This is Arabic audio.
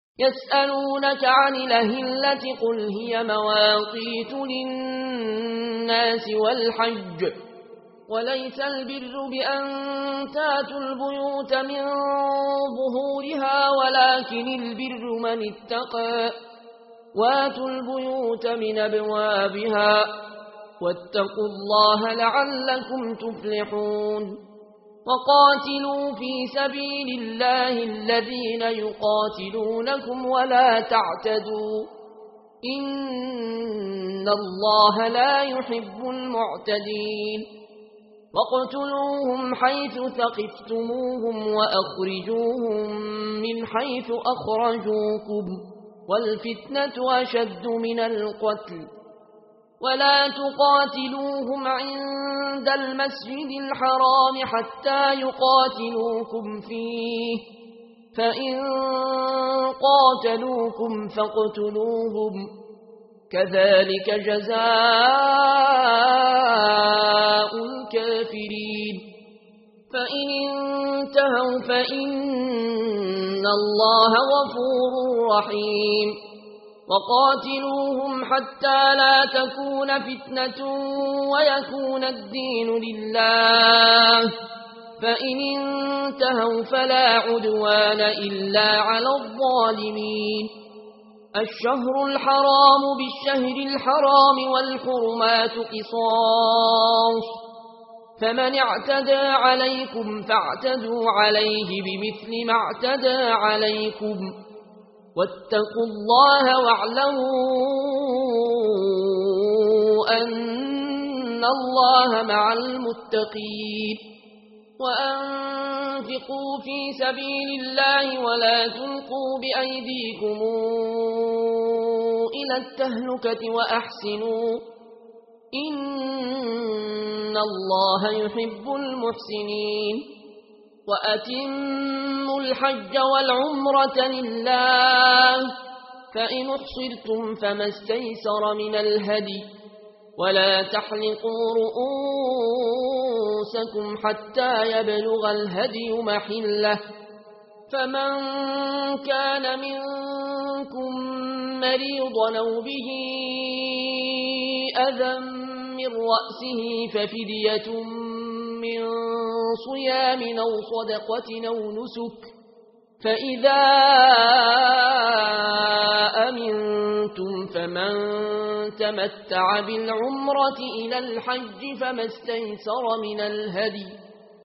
يسألونك عن الأهلة قل هي مواقيت للناس والحج وليس البر بأن تاتوا البيوت من ظهورها ولكن البر من اتقى واتوا البيوت من أبوابها واتقوا الله لعلكم تفلحون وقاتلوا في سبيل الله الذين يقاتلونكم ولا تعتدوا إن الله لا يحب المعتدين واقتلوهم حيث ثقفتموهم وأخرجوهم من حيث أخرجوكم والفتنة أشد من القتل ولا تقاتلوهم عند المسجد الحرام حتى يقاتلوكم فيه فإن قاتلوكم فاقتلوهم كذلك جزاء الكافرين فإن انتهوا فإن الله غفور رحيم وقاتلوهم حتى لا تكون فتنة ويكون الدين لله فإن انتهوا فلا عدوان إلا على الظالمين الشهر الحرام بالشهر الحرام والحرمات قصاص فمن اعتدى عليكم فاعتدوا عليه بمثل ما اعتدى عليكم واتقوا الله واعلموا أن الله مع المتقين وأنفقوا في سبيل الله ولا تلقوا بأيديكم إلى التهلكة وأحسنوا إن الله يحب المحسنين وأتموا الحج والعمرة لله فإن احصرتم فما استيسر من الهدي ولا تحلقوا رؤوسكم حتى يبلغ الهدي محله فمن كان منكم مريضا أو به أذى من رأسه ففدية من صيام أو صدقة أو نسك فإذا أمنتم فمن تمتع بالعمرة إلى الحج فما استيسر من الهدي